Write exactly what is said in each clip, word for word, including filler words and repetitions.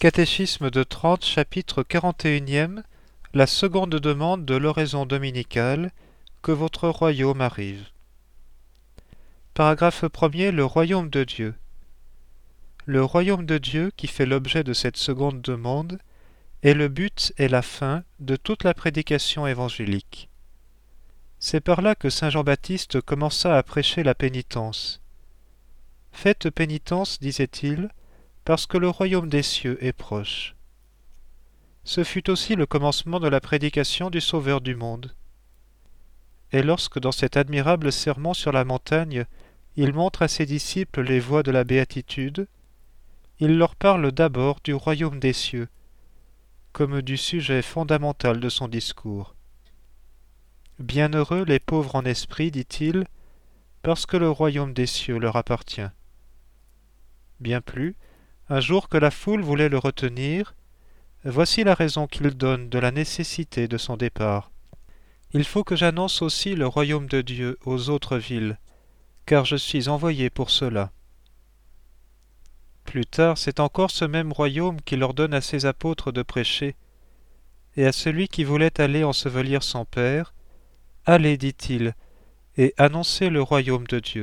Catéchisme de Trente, chapitre quarante et unième. La seconde demande de l'oraison dominicale. Que votre royaume arrive. Paragraphe premier. Le royaume de Dieu. Le royaume de Dieu, qui fait l'objet de cette seconde demande, est le but et la fin de toute la prédication évangélique. C'est par là que saint Jean-Baptiste commença à prêcher la pénitence. « Faites pénitence, disait-il, parce que le royaume des cieux est proche. » Ce fut aussi le commencement de la prédication du Sauveur du monde. Et lorsque dans cet admirable sermon sur la montagne, il montre à ses disciples les voies de la béatitude, il leur parle d'abord du royaume des cieux, comme du sujet fondamental de son discours. Bienheureux les pauvres en esprit, dit-il, parce que le royaume des cieux leur appartient. Bien plus, un jour que la foule voulait le retenir, voici la raison qu'il donne de la nécessité de son départ. Il faut que j'annonce aussi le royaume de Dieu aux autres villes, car je suis envoyé pour cela. Plus tard, c'est encore ce même royaume qu'il ordonne à ses apôtres de prêcher, et à celui qui voulait aller ensevelir son Père, « Allez, dit-il, et annoncez le royaume de Dieu. »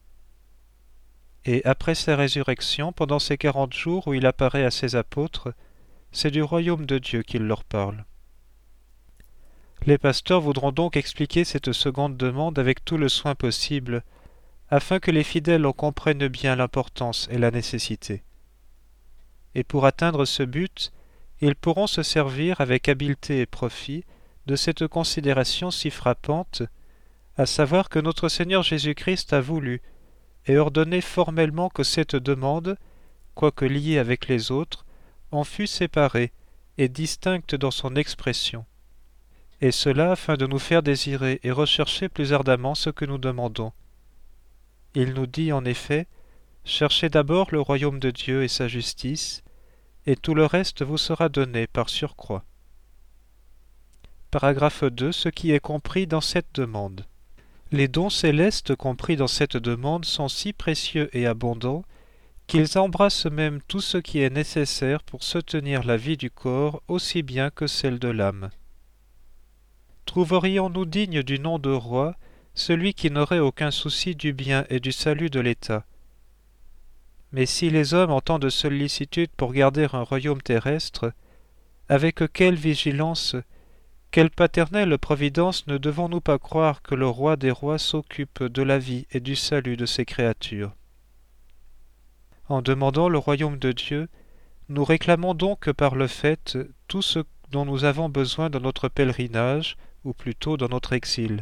Et après sa résurrection, pendant ces quarante jours où il apparaît à ses apôtres, c'est du royaume de Dieu qu'il leur parle. Les pasteurs voudront donc expliquer cette seconde demande avec tout le soin possible, afin que les fidèles en comprennent bien l'importance et la nécessité. Et pour atteindre ce but, ils pourront se servir avec habileté et profit de cette considération si frappante, à savoir que notre Seigneur Jésus-Christ a voulu et ordonné formellement que cette demande, quoique liée avec les autres, en fût séparée et distincte dans son expression, et cela afin de nous faire désirer et rechercher plus ardemment ce que nous demandons. Il nous dit en effet, « Cherchez d'abord le royaume de Dieu et sa justice, et tout le reste vous sera donné par surcroît. » Paragraphe deux. Ce qui est compris dans cette demande. Les dons célestes compris dans cette demande sont si précieux et abondants qu'ils embrassent même tout ce qui est nécessaire pour soutenir la vie du corps aussi bien que celle de l'âme. Trouverions-nous digne du nom de roi celui qui n'aurait aucun souci du bien et du salut de l'État? Mais si les hommes ont tant de sollicitude pour garder un royaume terrestre, avec quelle vigilance, quelle paternelle providence ne devons-nous pas croire que le roi des rois s'occupe de la vie et du salut de ses créatures? En demandant le royaume de Dieu, nous réclamons donc par le fait tout ce dont nous avons besoin dans notre pèlerinage, ou plutôt dans notre exil.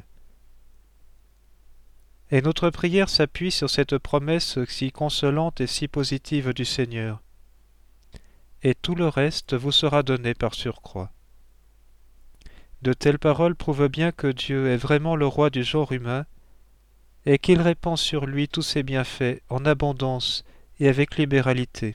Et notre prière s'appuie sur cette promesse si consolante et si positive du Seigneur. Et tout le reste vous sera donné par surcroît. De telles paroles prouvent bien que Dieu est vraiment le roi du genre humain, et qu'il répand sur lui tous ses bienfaits en abondance et avec libéralité.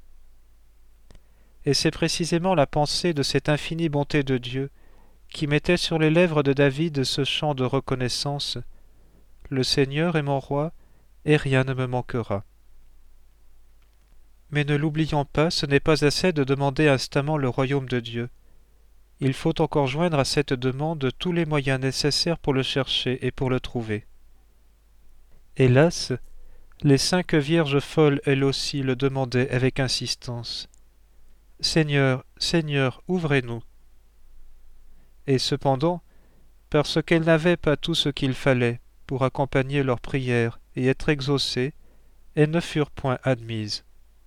Et c'est précisément la pensée de cette infinie bonté de Dieu qui mettait sur les lèvres de David ce chant de reconnaissance « Le Seigneur est mon roi, et rien ne me manquera. » Mais ne l'oublions pas, ce n'est pas assez de demander instamment le royaume de Dieu. Il faut encore joindre à cette demande tous les moyens nécessaires pour le chercher et pour le trouver. Hélas, les cinq vierges folles elles aussi le demandaient avec insistance. « Seigneur, Seigneur, ouvrez-nous !» Et cependant, parce qu'elles n'avaient pas tout ce qu'il fallait pour accompagner leurs prières et être exaucées, elles ne furent point admises.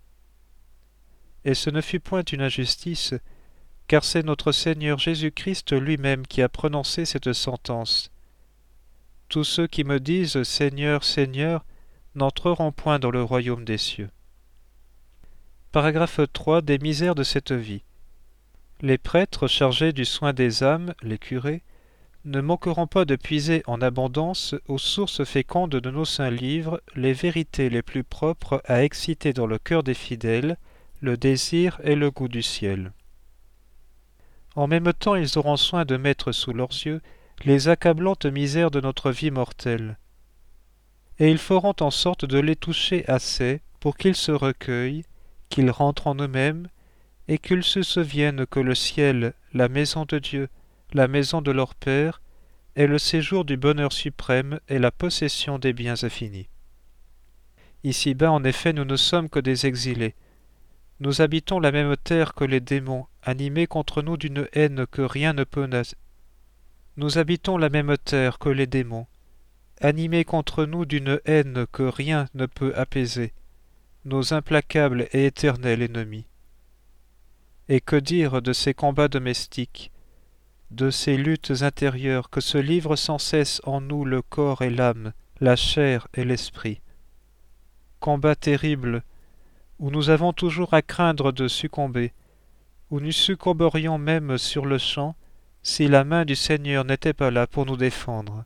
Et ce ne fut point une injustice, car c'est notre Seigneur Jésus-Christ lui-même qui a prononcé cette sentence. Tous ceux qui me disent « Seigneur, Seigneur » n'entreront point dans le royaume des cieux. Paragraphe trois. Des misères de cette vie. Les prêtres chargés du soin des âmes, les curés, ne manqueront pas de puiser en abondance aux sources fécondes de nos saints livres les vérités les plus propres à exciter dans le cœur des fidèles le désir et le goût du ciel. En même temps, ils auront soin de mettre sous leurs yeux les accablantes misères de notre vie mortelle, et ils feront en sorte de les toucher assez pour qu'ils se recueillent, qu'ils rentrent en eux-mêmes et qu'ils se souviennent que le ciel, la maison de Dieu, la maison de leur Père, est le séjour du bonheur suprême et la possession des biens infinis. Ici-bas, en effet, nous ne sommes que des exilés. Nous habitons la même terre que les démons, animés contre nous d'une haine que rien ne peut nas... Nous habitons la même terre que les démons, animés contre nous d'une haine que rien ne peut apaiser, nos implacables et éternels ennemis. Et que dire de ces combats domestiques, de ces luttes intérieures que se livrent sans cesse en nous le corps et l'âme, la chair et l'esprit. Combats terribles, où nous avons toujours à craindre de succomber, où nous succomberions même sur le champ, si la main du Seigneur n'était pas là pour nous défendre.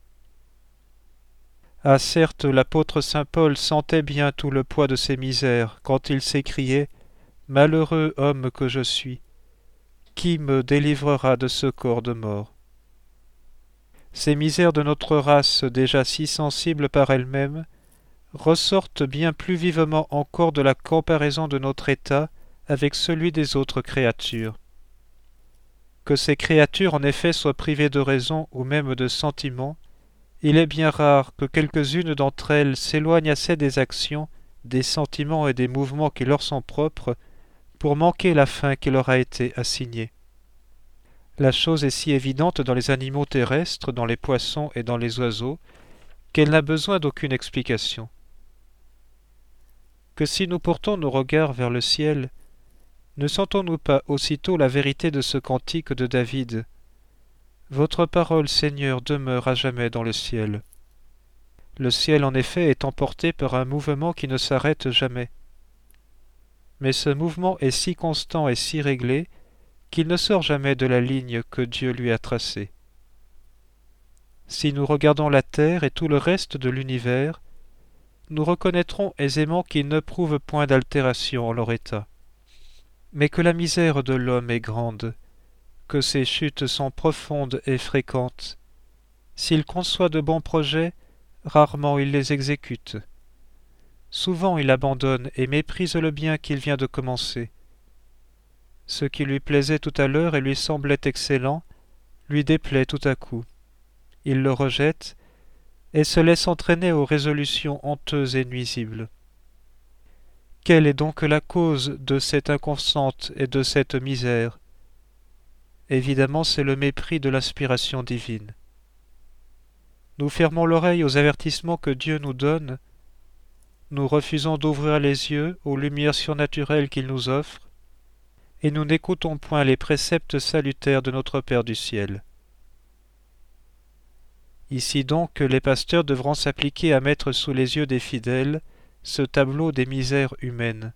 Ah certes, l'apôtre saint Paul sentait bien tout le poids de ses misères, quand il s'écriait « Malheureux homme que je suis, qui me délivrera de ce corps de mort ?» Ces misères de notre race, déjà si sensible par elles-mêmes, ressortent bien plus vivement encore de la comparaison de notre état avec celui des autres créatures. Que ces créatures en effet soient privées de raison ou même de sentiment, il est bien rare que quelques-unes d'entre elles s'éloignent assez des actions, des sentiments et des mouvements qui leur sont propres pour manquer la fin qui leur a été assignée. La chose est si évidente dans les animaux terrestres, dans les poissons et dans les oiseaux, qu'elle n'a besoin d'aucune explication. Que si nous portons nos regards vers le ciel, ne sentons-nous pas aussitôt la vérité de ce cantique de David ? Votre parole, Seigneur, demeure à jamais dans le ciel. Le ciel, en effet, est emporté par un mouvement qui ne s'arrête jamais. Mais ce mouvement est si constant et si réglé qu'il ne sort jamais de la ligne que Dieu lui a tracée. Si nous regardons la terre et tout le reste de l'univers, nous reconnaîtrons aisément qu'ils ne prouvent point d'altération en leur état, mais que la misère de l'homme est grande, que ses chutes sont profondes et fréquentes. S'il conçoit de bons projets, rarement il les exécute. Souvent il abandonne et méprise le bien qu'il vient de commencer. Ce qui lui plaisait tout à l'heure et lui semblait excellent, lui déplaît tout à coup. Il le rejette et se laisse entraîner aux résolutions honteuses et nuisibles. Quelle est donc la cause de cette inconstante et de cette misère ? Évidemment, c'est le mépris de l'inspiration divine. Nous fermons l'oreille aux avertissements que Dieu nous donne, nous refusons d'ouvrir les yeux aux lumières surnaturelles qu'il nous offre, et nous n'écoutons point les préceptes salutaires de notre Père du ciel. Ici donc, les pasteurs devront s'appliquer à mettre sous les yeux des fidèles ce tableau des misères humaines.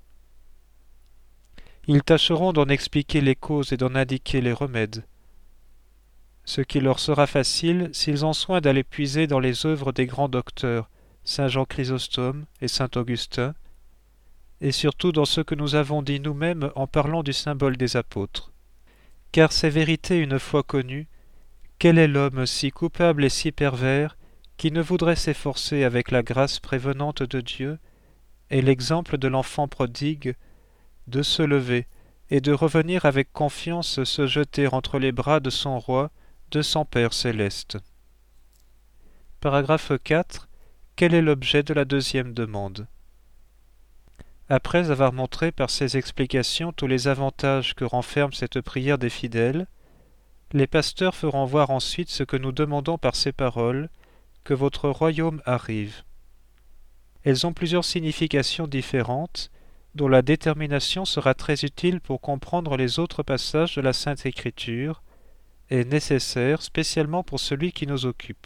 Ils tâcheront d'en expliquer les causes et d'en indiquer les remèdes, ce qui leur sera facile s'ils ont soin d'aller puiser dans les œuvres des grands docteurs, saint Jean Chrysostome et saint Augustin, et surtout dans ce que nous avons dit nous-mêmes en parlant du symbole des apôtres. Car ces vérités une fois connues, quel est l'homme si coupable et si pervers qui ne voudrait s'efforcer avec la grâce prévenante de Dieu et l'exemple de l'enfant prodigue de se lever et de revenir avec confiance se jeter entre les bras de son roi, de son Père céleste. Paragraphe quatre. Quel est l'objet de la deuxième demande ? Après avoir montré par ces explications tous les avantages que renferme cette prière des fidèles, les pasteurs feront voir ensuite ce que nous demandons par ces paroles, que votre royaume arrive. Elles ont plusieurs significations différentes, dont la détermination sera très utile pour comprendre les autres passages de la Sainte Écriture, et nécessaire spécialement pour celui qui nous occupe.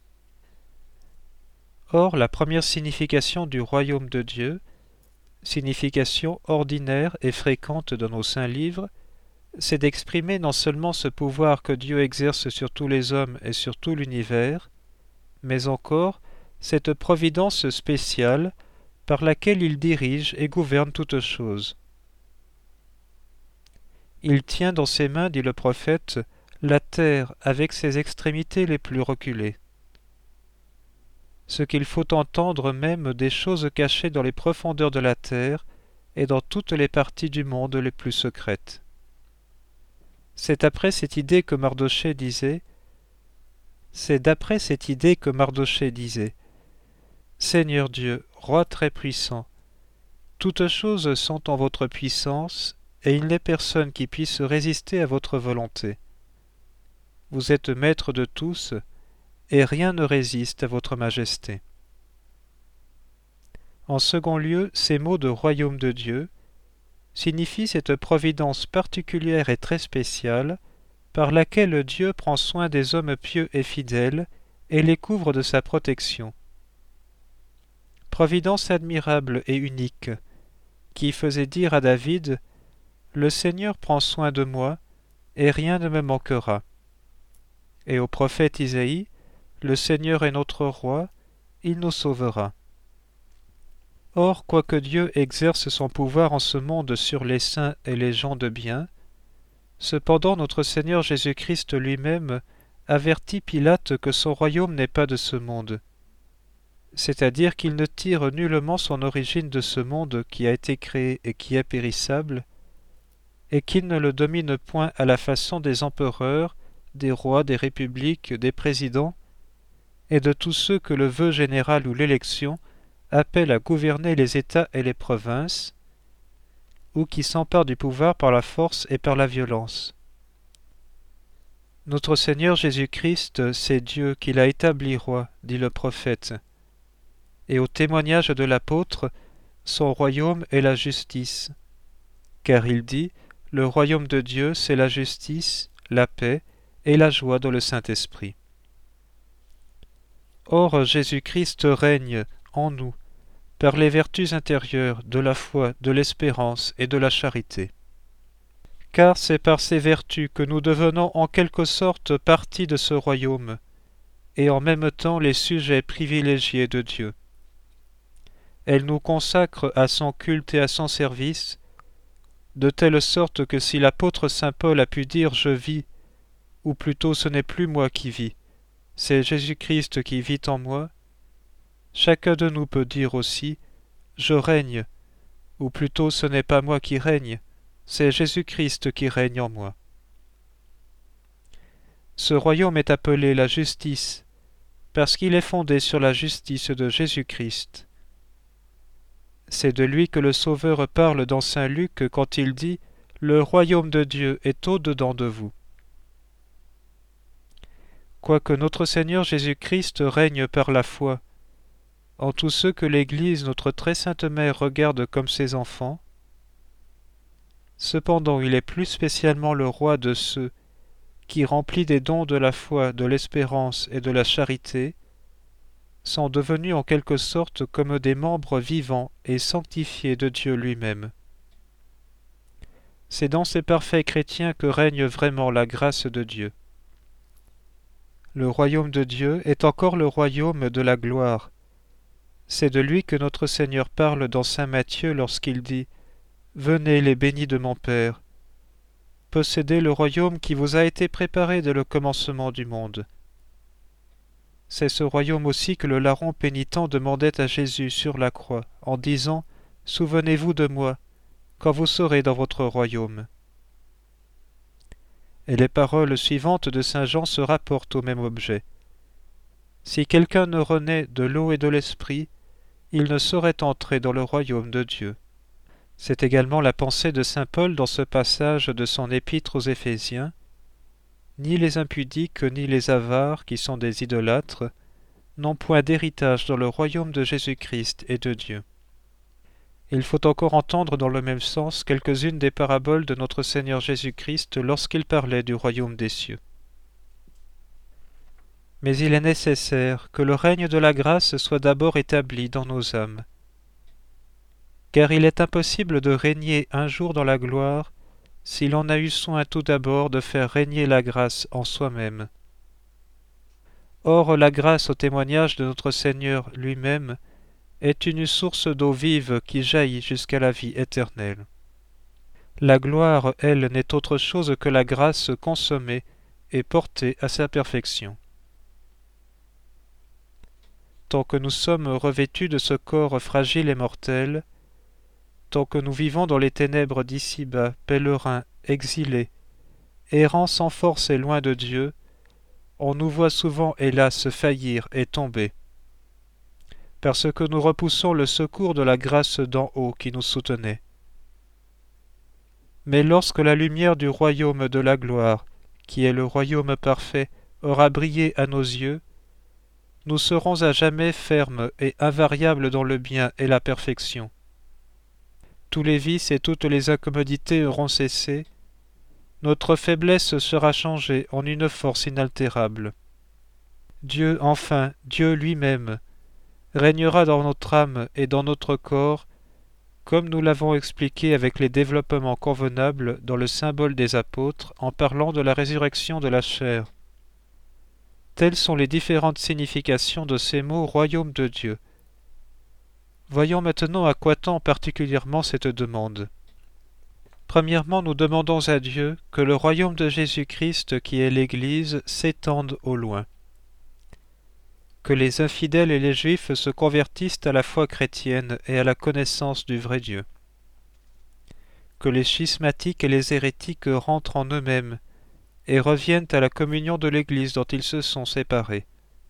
Or, la première signification du royaume de Dieu, signification ordinaire et fréquente dans nos saints livres, c'est d'exprimer non seulement ce pouvoir que Dieu exerce sur tous les hommes et sur tout l'univers, mais encore cette providence spéciale par laquelle il dirige et gouverne toutes choses. Il tient dans ses mains, dit le prophète, la terre avec ses extrémités les plus reculées. Ce qu'il faut entendre même des choses cachées dans les profondeurs de la terre et dans toutes les parties du monde les plus secrètes. C'est après cette idée que Mardochée disait C'est d'après cette idée que Mardochée disait Seigneur Dieu, roi très puissant, toutes choses sont en votre puissance, et il n'est personne qui puisse résister à votre volonté. Vous êtes maître de tous, et rien ne résiste à votre majesté. En second lieu, ces mots de royaume de Dieu signifient cette providence particulière et très spéciale par laquelle Dieu prend soin des hommes pieux et fidèles et les couvre de sa protection. Providence admirable et unique, qui faisait dire à David « Le Seigneur prend soin de moi, et rien ne me manquera ». Et au prophète Isaïe « Le Seigneur est notre roi, il nous sauvera ». Or, quoique Dieu exerce son pouvoir en ce monde sur les saints et les gens de bien, cependant notre Seigneur Jésus-Christ lui-même avertit Pilate que son royaume n'est pas de ce monde, c'est-à-dire qu'il ne tire nullement son origine de ce monde qui a été créé et qui est périssable, et qu'il ne le domine point à la façon des empereurs, des rois, des républiques, des présidents, et de tous ceux que le vœu général ou l'élection appelle à gouverner les États et les provinces, ou qui s'emparent du pouvoir par la force et par la violence. Notre Seigneur Jésus-Christ, c'est Dieu qui l'a établi roi, dit le prophète, et au témoignage de l'apôtre, son royaume est la justice, car il dit, le royaume de Dieu, c'est la justice, la paix et la joie dans le Saint-Esprit. Or, Jésus-Christ règne en nous, par les vertus intérieures de la foi, de l'espérance et de la charité. Car c'est par ces vertus que nous devenons en quelque sorte partie de ce royaume, et en même temps les sujets privilégiés de Dieu. Elle nous consacre à son culte et à son service, de telle sorte que si l'apôtre saint Paul a pu dire « Je vis », ou plutôt ce n'est plus moi qui vis, c'est Jésus-Christ qui vit en moi, chacun de nous peut dire aussi « Je règne », ou plutôt ce n'est pas moi qui règne, c'est Jésus-Christ qui règne en moi. Ce royaume est appelé la justice, parce qu'il est fondé sur la justice de Jésus-Christ. C'est de lui que le Sauveur parle dans saint Luc quand il dit « Le royaume de Dieu est au-dedans de vous ». Quoique notre Seigneur Jésus-Christ règne par la foi, en tous ceux que l'Église, notre très sainte Mère, regarde comme ses enfants, cependant il est plus spécialement le roi de ceux qui, remplis des dons de la foi, de l'espérance et de la charité, sont devenus en quelque sorte comme des membres vivants et sanctifiés de Dieu lui-même. C'est dans ces parfaits chrétiens que règne vraiment la grâce de Dieu. Le royaume de Dieu est encore le royaume de la gloire. C'est de lui que notre Seigneur parle dans saint Matthieu lorsqu'il dit « Venez les bénis de mon Père, possédez le royaume qui vous a été préparé dès le commencement du monde. » C'est ce royaume aussi que le larron pénitent demandait à Jésus sur la croix, en disant « Souvenez-vous de moi, quand vous serez dans votre royaume. » Et les paroles suivantes de saint Jean se rapportent au même objet. Si quelqu'un ne renaît de l'eau et de l'esprit, il ne saurait entrer dans le royaume de Dieu. C'est également la pensée de saint Paul dans ce passage de son épître aux Éphésiens. Ni les impudiques, ni les avares, qui sont des idolâtres, n'ont point d'héritage dans le royaume de Jésus-Christ et de Dieu. Il faut encore entendre dans le même sens quelques-unes des paraboles de notre Seigneur Jésus-Christ lorsqu'il parlait du royaume des cieux. Mais il est nécessaire que le règne de la grâce soit d'abord établi dans nos âmes. Car il est impossible de régner un jour dans la gloire si l'on a eu soin tout d'abord de faire régner la grâce en soi-même. Or la grâce au témoignage de notre Seigneur lui-même est une source d'eau vive qui jaillit jusqu'à la vie éternelle. La gloire, elle, n'est autre chose que la grâce consommée et portée à sa perfection. Tant que nous sommes revêtus de ce corps fragile et mortel, tant que nous vivons dans les ténèbres d'ici-bas, pèlerins, exilés, Errant sans force et loin de Dieu, on nous voit souvent, hélas, faillir et tomber, parce que nous repoussons le secours de la grâce d'en haut qui nous soutenait. Mais lorsque la lumière du royaume de la gloire, qui est le royaume parfait, aura brillé à nos yeux, nous serons à jamais fermes et invariables dans le bien et la perfection. Tous les vices et toutes les incommodités auront cessé, notre faiblesse sera changée en une force inaltérable. Dieu, enfin, Dieu lui-même, régnera dans notre âme et dans notre corps, comme nous l'avons expliqué avec les développements convenables dans le symbole des apôtres en parlant de la résurrection de la chair. Telles sont les différentes significations de ces mots « royaume de Dieu ». Voyons maintenant à quoi tend particulièrement cette demande. Premièrement, nous demandons à Dieu que le royaume de Jésus-Christ, qui est l'Église, s'étende au loin. Que les infidèles et les Juifs se convertissent à la foi chrétienne et à la connaissance du vrai Dieu. Que les schismatiques et les hérétiques rentrent en eux-mêmes et reviennent à la communion de l'Église dont ils se sont séparés.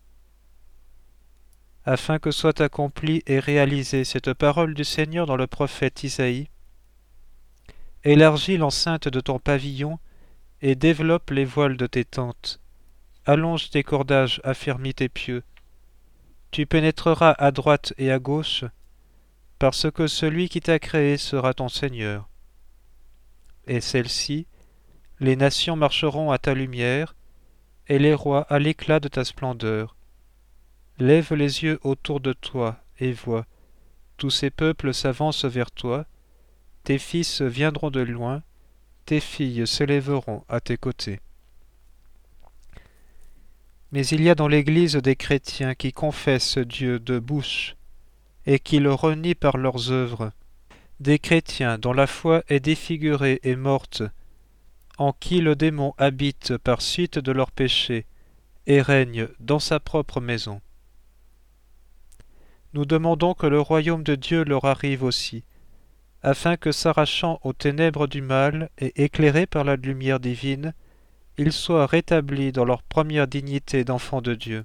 Afin que soit accomplie et réalisée cette parole du Seigneur dans le prophète Isaïe, élargis l'enceinte de ton pavillon et développe les voiles de tes tentes. Allonge tes cordages, affermis tes pieux. Tu pénétreras à droite et à gauche, parce que celui qui t'a créé sera ton Seigneur. Et celle-ci, les nations marcheront à ta lumière, et les rois à l'éclat de ta splendeur. Lève les yeux autour de toi et vois, tous ces peuples s'avancent vers toi, tes fils viendront de loin, tes filles s'élèveront à tes côtés. Mais il y a dans l'Église des chrétiens qui confessent Dieu de bouche et qui le renient par leurs œuvres, des chrétiens dont la foi est défigurée et morte, en qui le démon habite par suite de leurs péchés et règne dans sa propre maison. Nous demandons que le royaume de Dieu leur arrive aussi, afin que, s'arrachant aux ténèbres du mal et éclairés par la lumière divine, ils soient rétablis dans leur première dignité d'enfants de Dieu.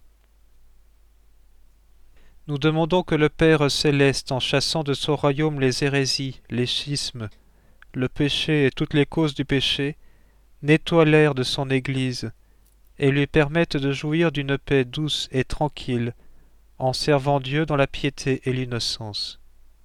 Nous demandons que le Père céleste, en chassant de son royaume les hérésies, les schismes, le péché et toutes les causes du péché, nettoie l'air de son Église et lui permette de jouir d'une paix douce et tranquille, en servant Dieu dans la piété et l'innocence.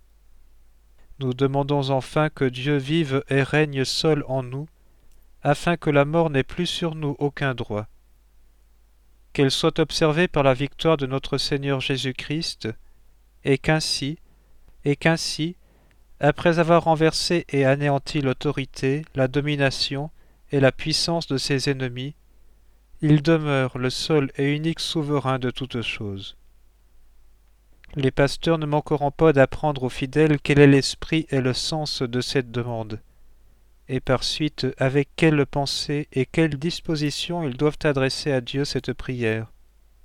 Nous demandons enfin que Dieu vive et règne seul en nous, afin que la mort n'ait plus sur nous aucun droit. Qu'elle soit observée par la victoire de notre Seigneur Jésus-Christ, et qu'ainsi, et qu'ainsi, après avoir renversé et anéanti l'autorité, la domination et la puissance de ses ennemis, il demeure le seul et unique souverain de toutes choses. Les pasteurs ne manqueront pas d'apprendre aux fidèles quel est l'esprit et le sens de cette demande, et par suite avec quelle pensée et quelle disposition ils doivent adresser à Dieu cette prière.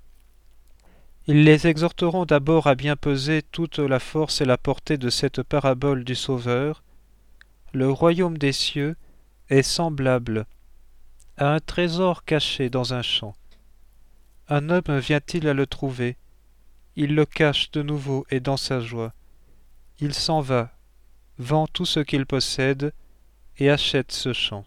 Ils les exhorteront d'abord à bien peser toute la force et la portée de cette parabole du Sauveur. Le royaume des cieux est semblable à un trésor caché dans un champ. Un homme vient-il à le trouver? Il le cache de nouveau et dans sa joie. Il s'en va, vend tout ce qu'il possède et achète ce champ.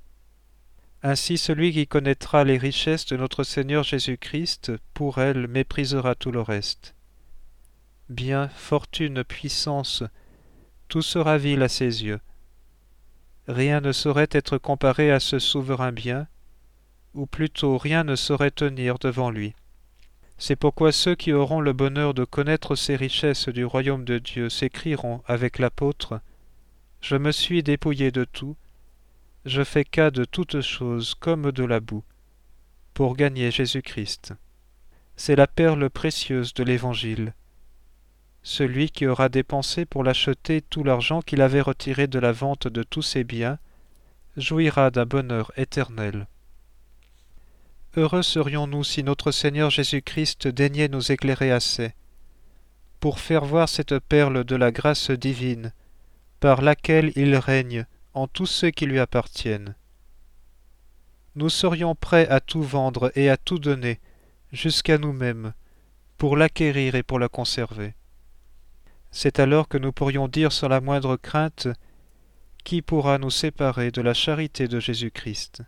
Ainsi celui qui connaîtra les richesses de notre Seigneur Jésus-Christ, pour elles méprisera tout le reste. Bien, fortune, puissance, tout sera vil à ses yeux. Rien ne saurait être comparé à ce souverain bien, ou plutôt rien ne saurait tenir devant lui. C'est pourquoi ceux qui auront le bonheur de connaître ces richesses du royaume de Dieu s'écrieront avec l'apôtre « Je me suis dépouillé de tout, je fais cas de toutes choses comme de la boue, pour gagner Jésus-Christ. » C'est la perle précieuse de l'Évangile. Celui qui aura dépensé pour l'acheter tout l'argent qu'il avait retiré de la vente de tous ses biens jouira d'un bonheur éternel. Heureux serions-nous si notre Seigneur Jésus-Christ daignait nous éclairer assez, pour faire voir cette perle de la grâce divine, par laquelle il règne en tous ceux qui lui appartiennent. nous serions prêts à tout vendre et à tout donner, jusqu'à nous-mêmes, pour l'acquérir et pour la conserver. C'est alors que nous pourrions dire sans la moindre crainte: qui pourra nous séparer de la charité de Jésus-Christ?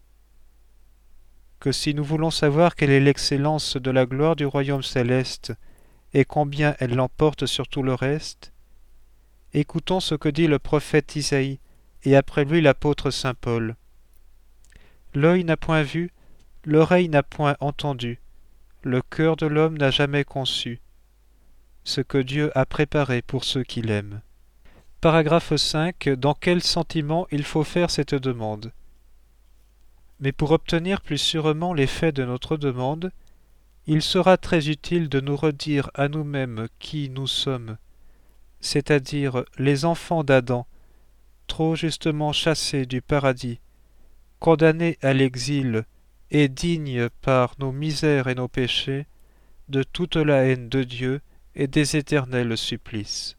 Que si nous voulons savoir quelle est l'excellence de la gloire du royaume céleste et combien elle l'emporte sur tout le reste, écoutons ce que dit le prophète Isaïe et après lui l'apôtre saint Paul. L'œil n'a point vu, l'oreille n'a point entendu, le cœur de l'homme n'a jamais conçu ce que Dieu a préparé pour ceux qui l'aiment. Paragraphe cinq. Dans quel sentiment il faut faire cette demande? Mais pour obtenir plus sûrement l'effet de notre demande, il sera très utile de nous redire à nous-mêmes qui nous sommes, c'est-à-dire les enfants d'Adam, trop justement chassés du paradis, condamnés à l'exil et dignes par nos misères et nos péchés de toute la haine de Dieu et des éternels supplices.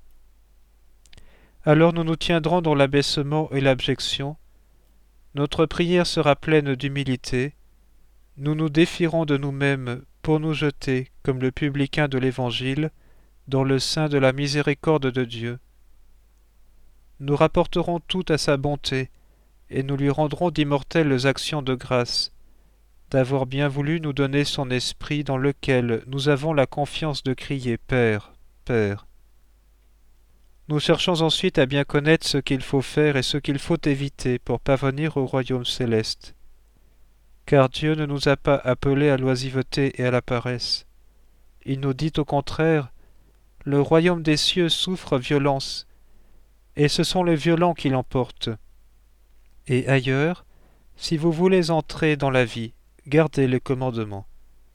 Alors nous nous tiendrons dans l'abaissement et l'abjection, notre prière sera pleine d'humilité, nous nous défierons de nous-mêmes pour nous jeter, comme le publicain de l'Évangile, dans le sein de la miséricorde de Dieu. Nous rapporterons tout à sa bonté, et nous lui rendrons d'immortelles actions de grâce, d'avoir bien voulu nous donner son esprit dans lequel nous avons la confiance de crier « Père, Père ». Nous cherchons ensuite à bien connaître ce qu'il faut faire et ce qu'il faut éviter pour parvenir au royaume céleste. Car Dieu ne nous a pas appelés à l'oisiveté et à la paresse. Il nous dit au contraire: le royaume des cieux souffre violence, et ce sont les violents qui l'emportent. Et ailleurs, si vous voulez entrer dans la vie, gardez les commandements.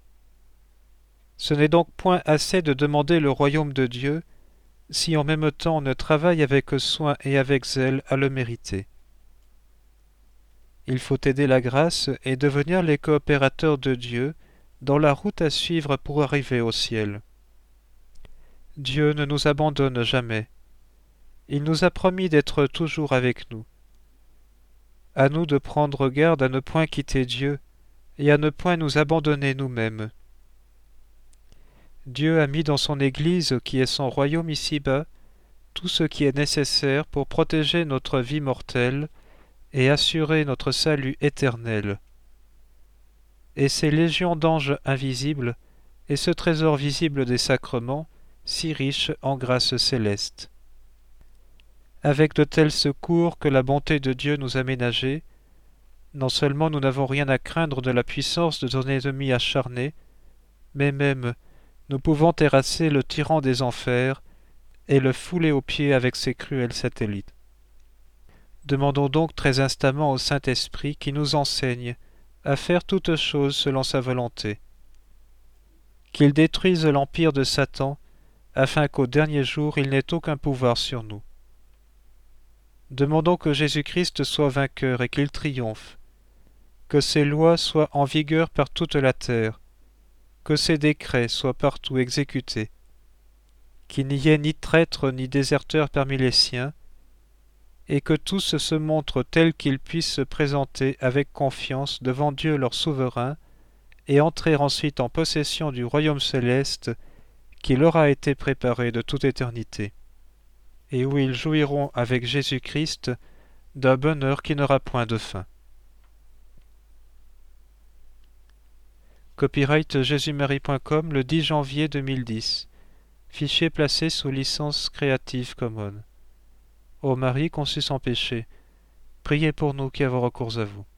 Ce n'est donc point assez de demander le royaume de Dieu, si en même temps on ne travaille avec soin et avec zèle à le mériter. Il faut aider la grâce et devenir les coopérateurs de Dieu dans la route à suivre pour arriver au ciel. Dieu ne nous abandonne jamais. Il nous a promis d'être toujours avec nous. À nous de prendre garde à ne point quitter Dieu et à ne point nous abandonner nous-mêmes. Dieu a mis dans son Église, qui est son royaume ici-bas, tout ce qui est nécessaire pour protéger notre vie mortelle et assurer notre salut éternel. Et ces légions d'anges invisibles et ce trésor visible des sacrements, si riches en grâce céleste. Avec de tels secours que la bonté de Dieu nous a ménagés, non seulement nous n'avons rien à craindre de la puissance de nos ennemis acharnés, mais même nous pouvons terrasser le tyran des enfers et le fouler aux pieds avec ses cruels satellites. Demandons donc très instamment au Saint-Esprit qui nous enseigne à faire toutes choses selon sa volonté, qu'il détruise l'empire de Satan, afin qu'au dernier jour il n'ait aucun pouvoir sur nous. Demandons que Jésus-Christ soit vainqueur et qu'il triomphe, que ses lois soient en vigueur par toute la terre, que ses décrets soient partout exécutés, qu'il n'y ait ni traître ni déserteur parmi les siens, et que tous se montrent tels qu'ils puissent se présenter avec confiance devant Dieu leur souverain, et entrer ensuite en possession du royaume céleste qui leur a été préparé de toute éternité, et où ils jouiront avec Jésus-Christ d'un bonheur qui n'aura point de fin. Copyright jésus marie point com le dix janvier deux mille dix. Fichier placé sous licence Creative Commons. Ô Marie conçue sans péché, priez pour nous qui avons recours à vous.